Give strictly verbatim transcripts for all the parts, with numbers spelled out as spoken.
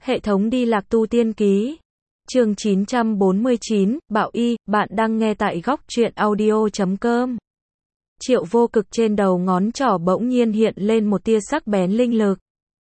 Hệ thống đi lạc tu tiên ký. Chương chín trăm bốn mươi chín, Bạo Y, bạn đang nghe tại góc truyện audio chấm com. Triệu Vô Cực trên đầu ngón trỏ bỗng nhiên hiện lên một tia sắc bén linh lực.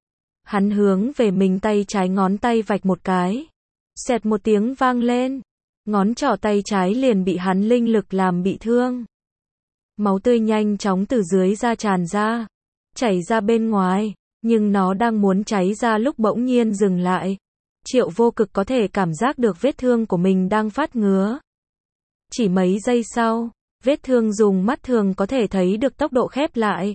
Hắn hướng về mình tay trái ngón tay vạch một cái. Xẹt một tiếng vang lên. Ngón trỏ tay trái liền bị hắn linh lực làm bị thương. Máu tươi nhanh chóng từ dưới da tràn ra. Chảy ra bên ngoài. Nhưng nó đang muốn cháy ra lúc bỗng nhiên dừng lại. Triệu Vô Cực có thể cảm giác được vết thương của mình đang phát ngứa. Chỉ mấy giây sau, vết thương dùng mắt thường có thể thấy được tốc độ khép lại.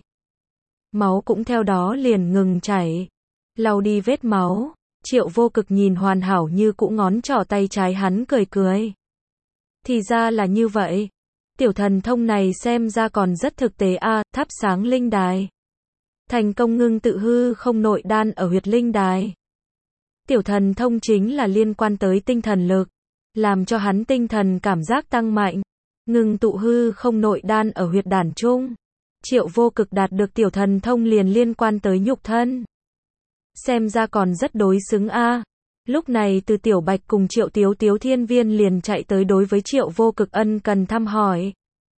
Máu cũng theo đó liền ngừng chảy. Lau đi vết máu, Triệu Vô Cực nhìn hoàn hảo như cũ ngón trỏ tay trái hắn cười cười. Thì ra là như vậy. Tiểu thần thông này xem ra còn rất thực tế a, à, thắp sáng linh đài. Thành công ngưng tự hư không nội đan ở huyệt linh đài. Tiểu thần thông chính là liên quan tới tinh thần lực, làm cho hắn tinh thần cảm giác tăng mạnh. Ngưng tụ hư không nội đan ở huyệt đản trung. Triệu Vô Cực đạt được tiểu thần thông liền liên quan tới nhục thân. Xem ra còn rất đối xứng a. À. Lúc này Từ Tiểu Bạch cùng Triệu Tiếu Tiếu Thiên Viên liền chạy tới đối với Triệu Vô Cực ân cần thăm hỏi.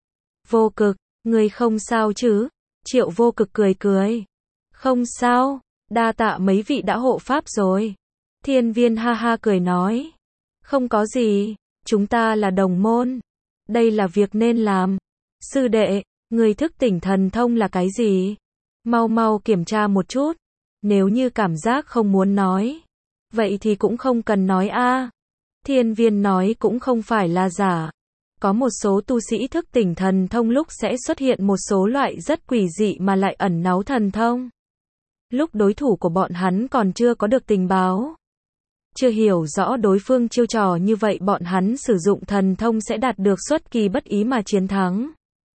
Vô Cực, ngươi không sao chứ? Triệu Vô Cực cười cười. Không sao, đa tạ mấy vị đã hộ pháp rồi. Thiên Viên ha ha cười nói. Không có gì, chúng ta là đồng môn. Đây là việc nên làm. Sư đệ, người thức tỉnh thần thông là cái gì? Mau mau kiểm tra một chút. Nếu như cảm giác không muốn nói, vậy thì cũng không cần nói a. À. Thiên Viên nói cũng không phải là giả. Có một số tu sĩ thức tỉnh thần thông lúc sẽ xuất hiện một số loại rất quỷ dị mà lại ẩn náu thần thông. Lúc đối thủ của bọn hắn còn chưa có được tình báo, chưa hiểu rõ đối phương chiêu trò như vậy, bọn hắn sử dụng thần thông sẽ đạt được xuất kỳ bất ý mà chiến thắng.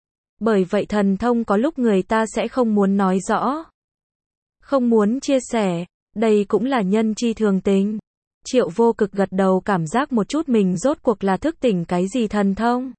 Bởi vậy thần thông có lúc người ta sẽ không muốn nói rõ, không muốn chia sẻ, đây cũng là nhân chi thường tình. Triệu Vô Cực gật đầu cảm giác một chút mình rốt cuộc là thức tỉnh cái gì thần thông.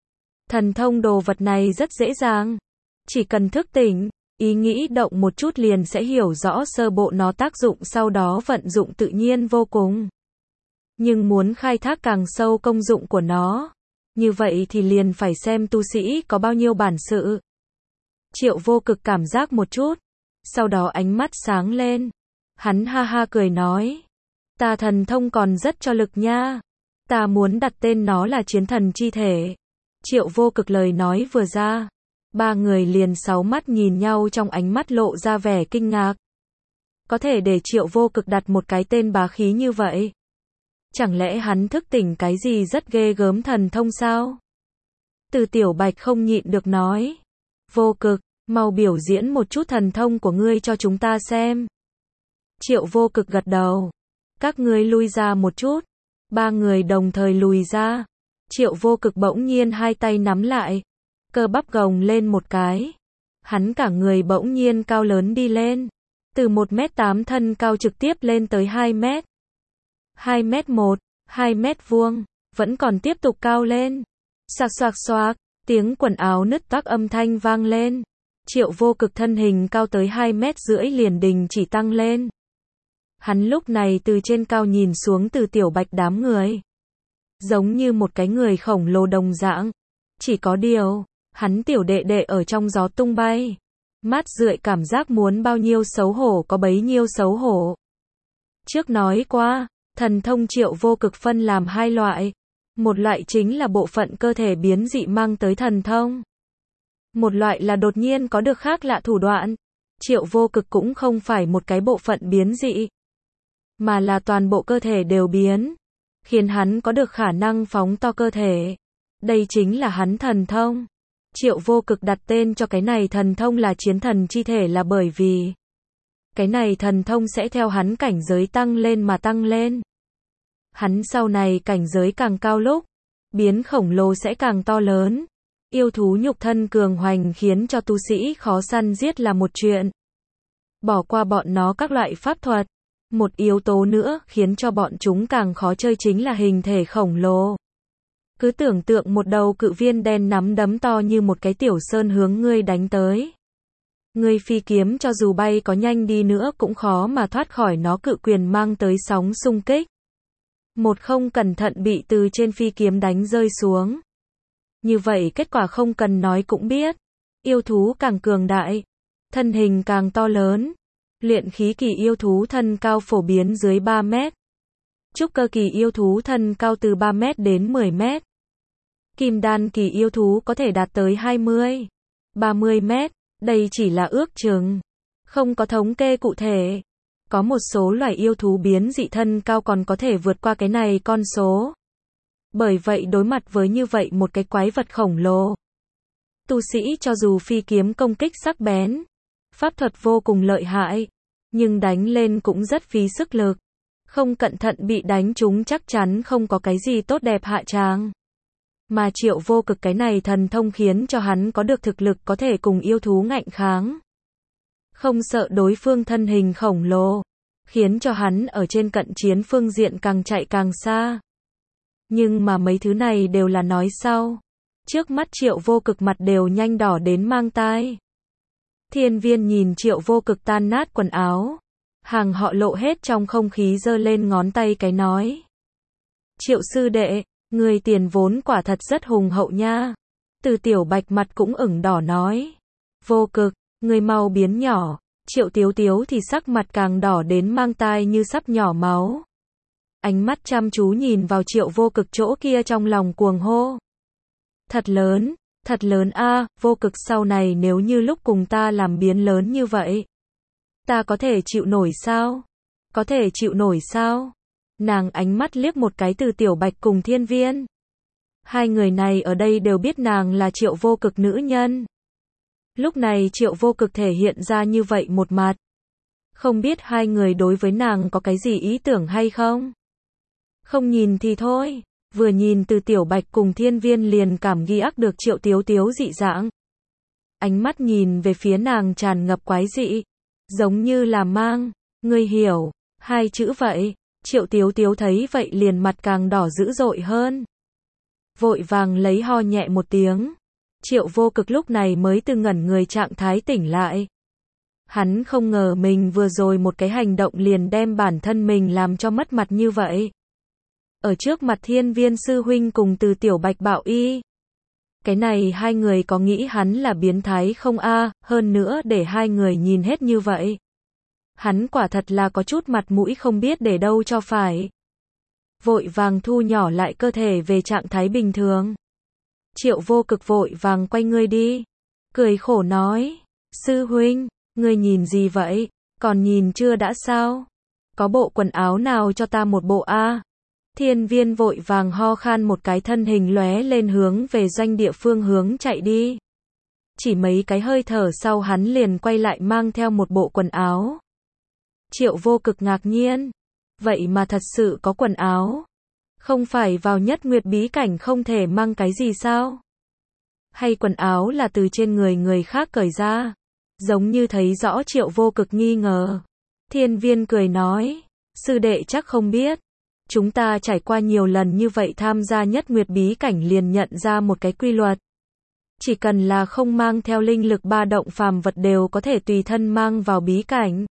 Thần thông đồ vật này rất dễ dàng. Chỉ cần thức tỉnh, ý nghĩ động một chút liền sẽ hiểu rõ sơ bộ nó tác dụng, sau đó vận dụng tự nhiên vô cùng. Nhưng muốn khai thác càng sâu công dụng của nó, như vậy thì liền phải xem tu sĩ có bao nhiêu bản sự. Triệu Vô Cực cảm giác một chút, sau đó ánh mắt sáng lên. Hắn ha ha cười nói. Ta thần thông còn rất cho lực nha. Ta muốn đặt tên nó là Chiến Thần Chi Thể. Triệu Vô Cực lời nói vừa ra, ba người liền sáu mắt nhìn nhau, trong ánh mắt lộ ra vẻ kinh ngạc. Có thể để Triệu Vô Cực đặt một cái tên bá khí như vậy? Chẳng lẽ hắn thức tỉnh cái gì rất ghê gớm thần thông sao? Từ Tiểu Bạch không nhịn được nói. Vô Cực, mau biểu diễn một chút thần thông của ngươi cho chúng ta xem. Triệu Vô Cực gật đầu. Các ngươi lui ra một chút. Ba người đồng thời lùi ra. Triệu Vô Cực bỗng nhiên hai tay nắm lại. Cơ bắp gồng lên một cái. Hắn cả người bỗng nhiên cao lớn đi lên. Từ một mét tám thân cao trực tiếp lên tới hai mét. hai mét một, hai mét vuông. Vẫn còn tiếp tục cao lên. Xoạc xoạc xoạc. Tiếng quần áo nứt toác âm thanh vang lên. Triệu Vô Cực thân hình cao tới hai mét rưỡi liền đình chỉ tăng lên. Hắn lúc này từ trên cao nhìn xuống Từ Tiểu Bạch đám người. Giống như một cái người khổng lồ đồng dạng. Chỉ có điều, hắn tiểu đệ đệ ở trong gió tung bay. Mát rượi cảm giác muốn bao nhiêu xấu hổ có bấy nhiêu xấu hổ. Trước nói qua, thần thông Triệu Vô Cực phân làm hai loại. Một loại chính là bộ phận cơ thể biến dị mang tới thần thông. Một loại là đột nhiên có được khác lạ thủ đoạn. Triệu Vô Cực cũng không phải một cái bộ phận biến dị, mà là toàn bộ cơ thể đều biến, khiến hắn có được khả năng phóng to cơ thể. Đây chính là hắn thần thông. Triệu Vô Cực đặt tên cho cái này thần thông là Chiến Thần Chi Thể là bởi vì cái này thần thông sẽ theo hắn cảnh giới tăng lên mà tăng lên. Hắn sau này cảnh giới càng cao lúc, biến khổng lồ sẽ càng to lớn. Yêu thú nhục thân cường hoành khiến cho tu sĩ khó săn giết là một chuyện. Bỏ qua bọn nó các loại pháp thuật. Một yếu tố nữa khiến cho bọn chúng càng khó chơi chính là hình thể khổng lồ. Cứ tưởng tượng một đầu cự viên đen nắm đấm to như một cái tiểu sơn hướng ngươi đánh tới. Ngươi phi kiếm cho dù bay có nhanh đi nữa cũng khó mà thoát khỏi nó cự quyền mang tới sóng xung kích. Một không cẩn thận bị từ trên phi kiếm đánh rơi xuống. Như vậy kết quả không cần nói cũng biết. Yêu thú càng cường đại, thân hình càng to lớn. Luyện khí kỳ yêu thú thân cao phổ biến dưới ba mét. Trúc cơ kỳ yêu thú thân cao từ ba mét đến mười mét. Kim đan kỳ yêu thú có thể đạt tới hai mươi, ba mươi mét. Đây chỉ là ước chừng, không có thống kê cụ thể. Có một số loài yêu thú biến dị thân cao còn có thể vượt qua cái này con số. Bởi vậy đối mặt với như vậy một cái quái vật khổng lồ, tu sĩ cho dù phi kiếm công kích sắc bén, pháp thuật vô cùng lợi hại, nhưng đánh lên cũng rất phí sức lực. Không cẩn thận bị đánh trúng chắc chắn không có cái gì tốt đẹp hạ tràng. Mà Triệu Vô Cực cái này thần thông khiến cho hắn có được thực lực có thể cùng yêu thú ngạnh kháng. Không sợ đối phương thân hình khổng lồ, khiến cho hắn ở trên cận chiến phương diện càng chạy càng xa. Nhưng mà mấy thứ này đều là nói sau. Trước mắt Triệu Vô Cực mặt đều nhanh đỏ đến mang tai. Thiên Viên nhìn Triệu Vô Cực tan nát quần áo, hàng họ lộ hết trong không khí giơ lên ngón tay cái nói. Triệu sư đệ, người tiền vốn quả thật rất hùng hậu nha. Từ Tiểu Bạch mặt cũng ửng đỏ nói. Vô Cực, người mau biến nhỏ. Triệu Tiếu Tiếu thì sắc mặt càng đỏ đến mang tai như sắp nhỏ máu. Ánh mắt chăm chú nhìn vào Triệu Vô Cực chỗ kia trong lòng cuồng hô. Thật lớn, thật lớn a, à, Vô Cực sau này nếu như lúc cùng ta làm biến lớn như vậy, ta có thể chịu nổi sao? Có thể chịu nổi sao? Nàng ánh mắt liếc một cái từ Tiểu Bạch cùng Thiên Viên. Hai người này ở đây đều biết nàng là Triệu Vô Cực nữ nhân. Lúc này Triệu Vô Cực thể hiện ra như vậy một mặt. Không biết hai người đối với nàng có cái gì ý tưởng hay không? Không nhìn thì thôi, vừa nhìn từ Tiểu Bạch cùng Thiên Viên liền cảm ghi ác được Triệu Tiếu Tiếu dị dạng. Ánh mắt nhìn về phía nàng tràn ngập quái dị, giống như là mang, ngươi hiểu, hai chữ vậy. Triệu Tiếu Tiếu thấy vậy liền mặt càng đỏ dữ dội hơn. Vội vàng lấy ho nhẹ một tiếng. Triệu Vô Cực lúc này mới từ ngẩn người trạng thái tỉnh lại. Hắn không ngờ mình vừa rồi một cái hành động liền đem bản thân mình làm cho mất mặt như vậy. Ở trước mặt Thiên Viên sư huynh cùng từ Tiểu Bạch Bảo Y. Cái này hai người có nghĩ hắn là biến thái không a, hơn nữa để hai người nhìn hết như vậy. Hắn quả thật là có chút mặt mũi không biết để đâu cho phải. Vội vàng thu nhỏ lại cơ thể về trạng thái bình thường. Triệu Vô Cực vội vàng quay người đi. Cười khổ nói. Sư huynh, ngươi nhìn gì vậy? Còn nhìn chưa đã sao? Có bộ quần áo nào cho ta một bộ a? Thiên Viên vội vàng ho khan một cái thân hình lóe lên hướng về doanh địa phương hướng chạy đi. Chỉ mấy cái hơi thở sau hắn liền quay lại mang theo một bộ quần áo. Triệu Vô Cực ngạc nhiên. Vậy mà thật sự có quần áo. Không phải vào nhất nguyệt bí cảnh không thể mang cái gì sao? Hay quần áo là từ trên người người khác cởi ra? Giống như thấy rõ Triệu Vô Cực nghi ngờ. Thiên Viên cười nói. Sư đệ chắc không biết. Chúng ta trải qua nhiều lần như vậy tham gia nhất nguyệt bí cảnh liền nhận ra một cái quy luật. Chỉ cần là không mang theo linh lực ba động phàm vật đều có thể tùy thân mang vào bí cảnh.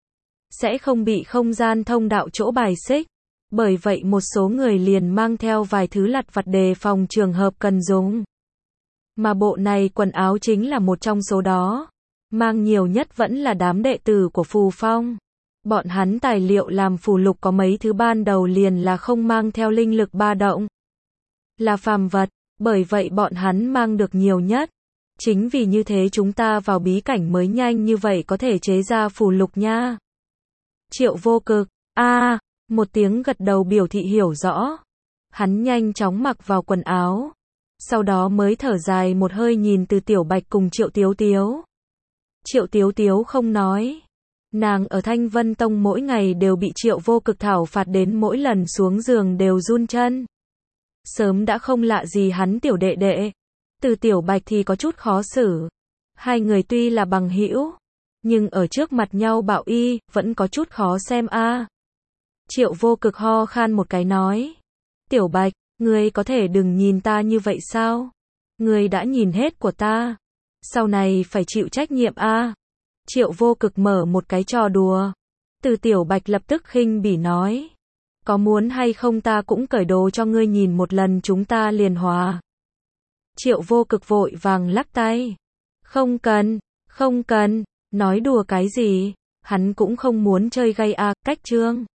Sẽ không bị không gian thông đạo chỗ bài xích. Bởi vậy một số người liền mang theo vài thứ lặt vặt đề phòng trường hợp cần dùng. Mà bộ này quần áo chính là một trong số đó. Mang nhiều nhất vẫn là đám đệ tử của Phù Phong. Bọn hắn tài liệu làm phù lục có mấy thứ ban đầu liền là không mang theo linh lực ba động. Là phàm vật, bởi vậy bọn hắn mang được nhiều nhất. Chính vì như thế chúng ta vào bí cảnh mới nhanh như vậy có thể chế ra phù lục nha. Triệu Vô Cực, a à, một tiếng gật đầu biểu thị hiểu rõ. Hắn nhanh chóng mặc vào quần áo. Sau đó mới thở dài một hơi nhìn từ Tiểu Bạch cùng Triệu Tiếu Tiếu. Triệu Tiếu Tiếu không nói. Nàng ở Thanh Vân Tông mỗi ngày đều bị Triệu Vô Cực thảo phạt đến mỗi lần xuống giường đều run chân. Sớm đã không lạ gì hắn tiểu đệ đệ. Từ Tiểu Bạch thì có chút khó xử. Hai người tuy là bằng hữu, nhưng ở trước mặt nhau Bảo Y vẫn có chút khó xem a. À. Triệu Vô Cực ho khan một cái nói. Tiểu Bạch, ngươi có thể đừng nhìn ta như vậy sao? Ngươi đã nhìn hết của ta. Sau này phải chịu trách nhiệm a. À. Triệu Vô Cực mở một cái trò đùa. Từ Tiểu Bạch lập tức khinh bỉ nói. Có muốn hay không ta cũng cởi đồ cho ngươi nhìn một lần chúng ta liền hòa. Triệu Vô Cực vội vàng lắc tay. Không cần, không cần, nói đùa cái gì, hắn cũng không muốn chơi gay a, cách trương.